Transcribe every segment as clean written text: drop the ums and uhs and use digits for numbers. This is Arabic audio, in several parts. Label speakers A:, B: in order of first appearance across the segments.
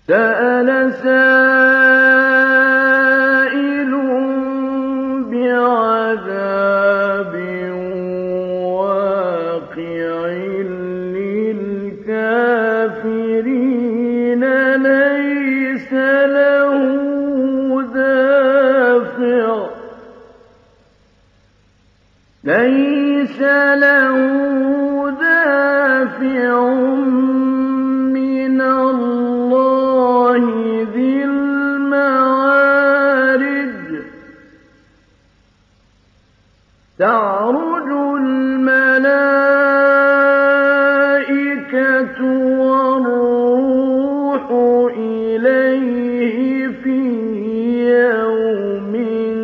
A: سَأَلَ سَائِلٌ بِعَذَابٍ وَاقِعٍ لِّلْكَافِرِينَ لَيْسَ لَهُ دَافِعٌ مِّنَ اللَّهِ ذِي الْمَعَارِجِ تَعْرُجُ الْمَلَائِكَةُ وَالرُّوحُ إِلَيْهِ فِي يَوْمٍ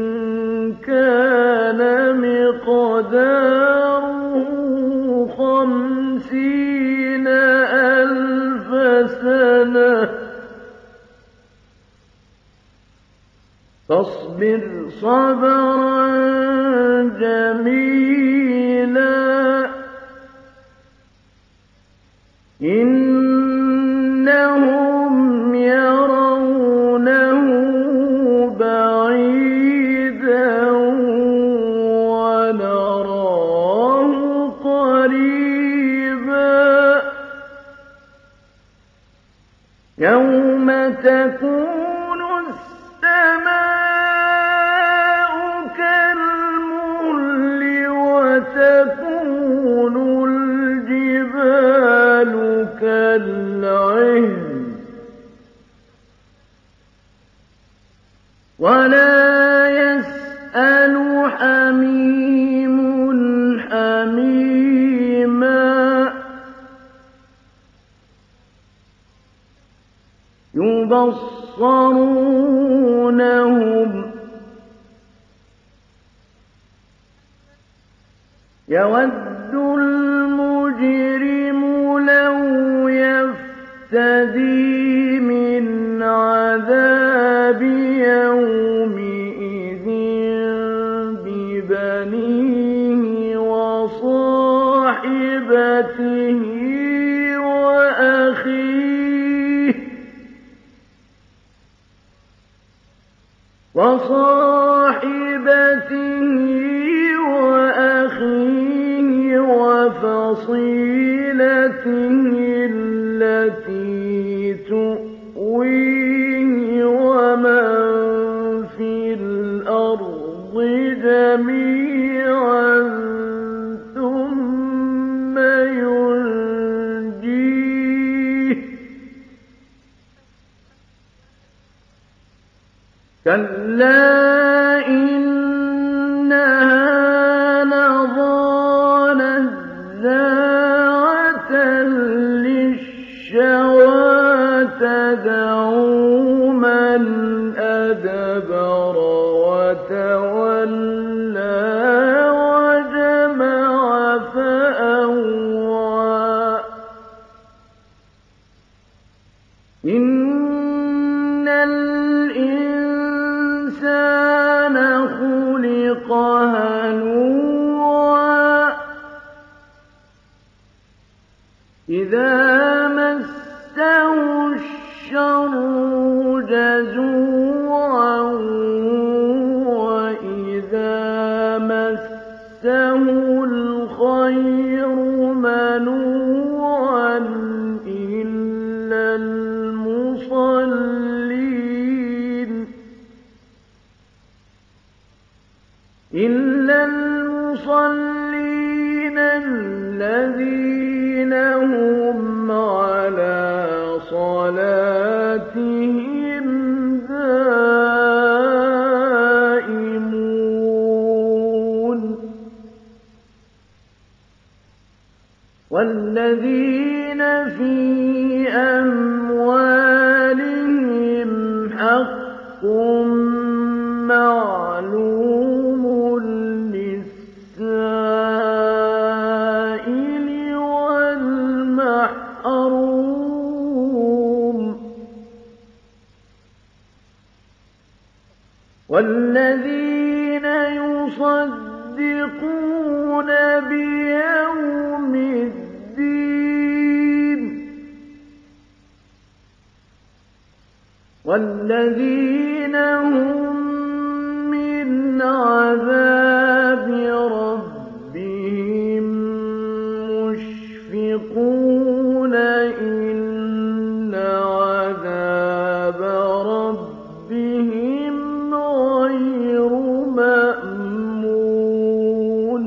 A: كَانَ مِقْدَارُهُ 50,000 سَنَةً فاصبر صبرا جميلا إنهم يرونه بعيدا ونراه قريبا يوم تكون السماء كالمهل وتكون الجبال كالعهن ولا يسأل حميم حميما يبصرونهم يود المجرم لو يفتدي من عذاب يومئذ ببنيه وصاحبته وأخيه وفصيلته التي تؤويه ومن في الأرض جميعا ثم ينجيه كلا إنها لظى نزاعة للشوى تدعو من أدبر وتولى وجمع فأوعى إن الإنسان خلق هلوعا إذا مسه الشر جزوعا وإذا مسه الخير منوعا إلا المصلين الذين هم على صلاتهم دائمون والذين في أموالهم حق معلوم للسائل والمحروم والذين يصدقون بيوم الدين والذين هم من عذاب ربهم مشفقون إن عذاب ربهم غير مأمون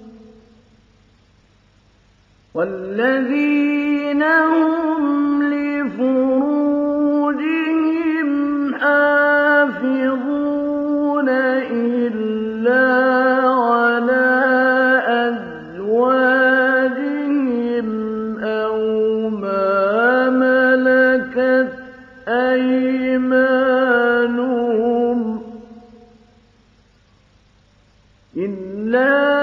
A: والذين هم لفروجهم حافظون إلا على أزواجهم أو ما ملكت أيمانهم إلا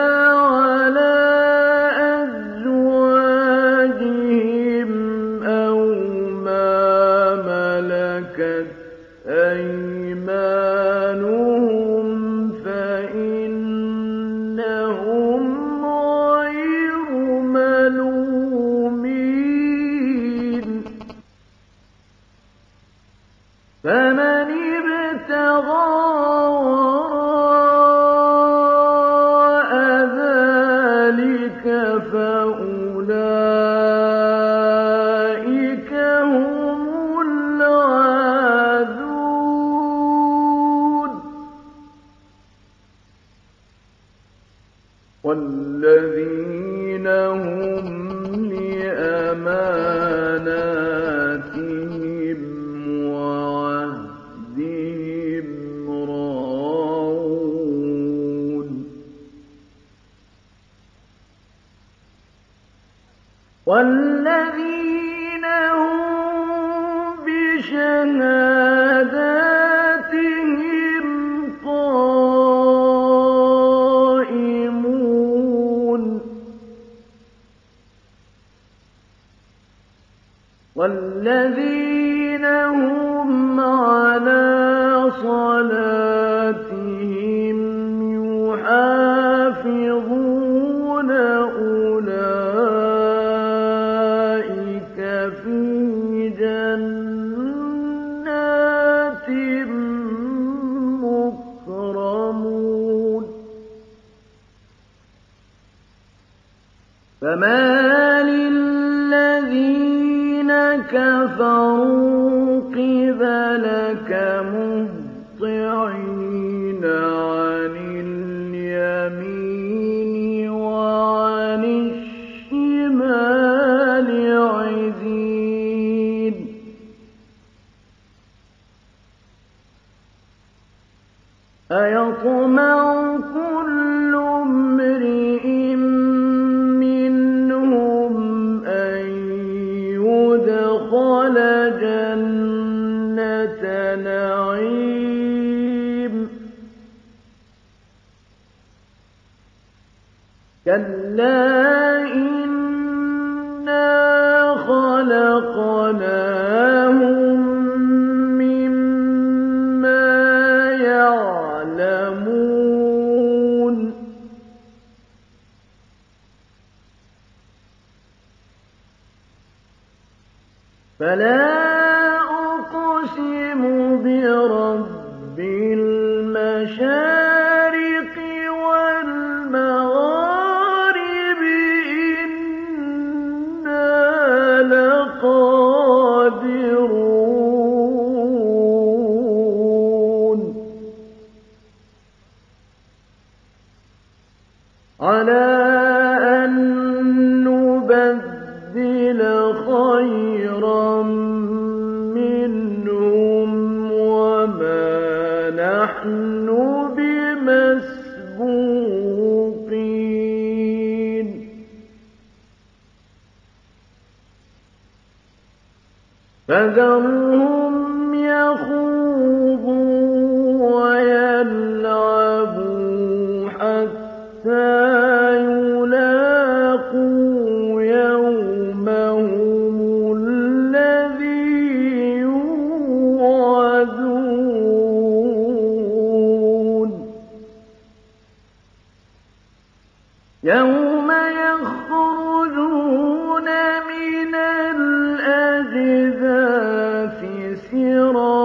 A: أيمانهم فإنهم غير ملومين فمن ابتغى وراء ذلك فأولئك هم والذين هم لأماناتهم وعهدهم راعون والذين هم بشهاداتهم قائمون والذين هم على صلاتهم يحافظون أولئك في جنات مكرمون فما للذين كفروا قبلك مهطعين عن اليمين وعن الشمال عزين أيطمع كل امرئ منهم أن يدخل جنة نعيم كلا إنا خلقناهم مما يعلمون فلا أقسم برب المشارق والمغارب إنا لقادرون على أن نبدل خيرا منهم وما نحن بمسبوقين فذرهم يخوضوا ويلعبوا حتى يلاقوا يومهم الذي يوعدون يوم يخرجون من الأجداث سراعا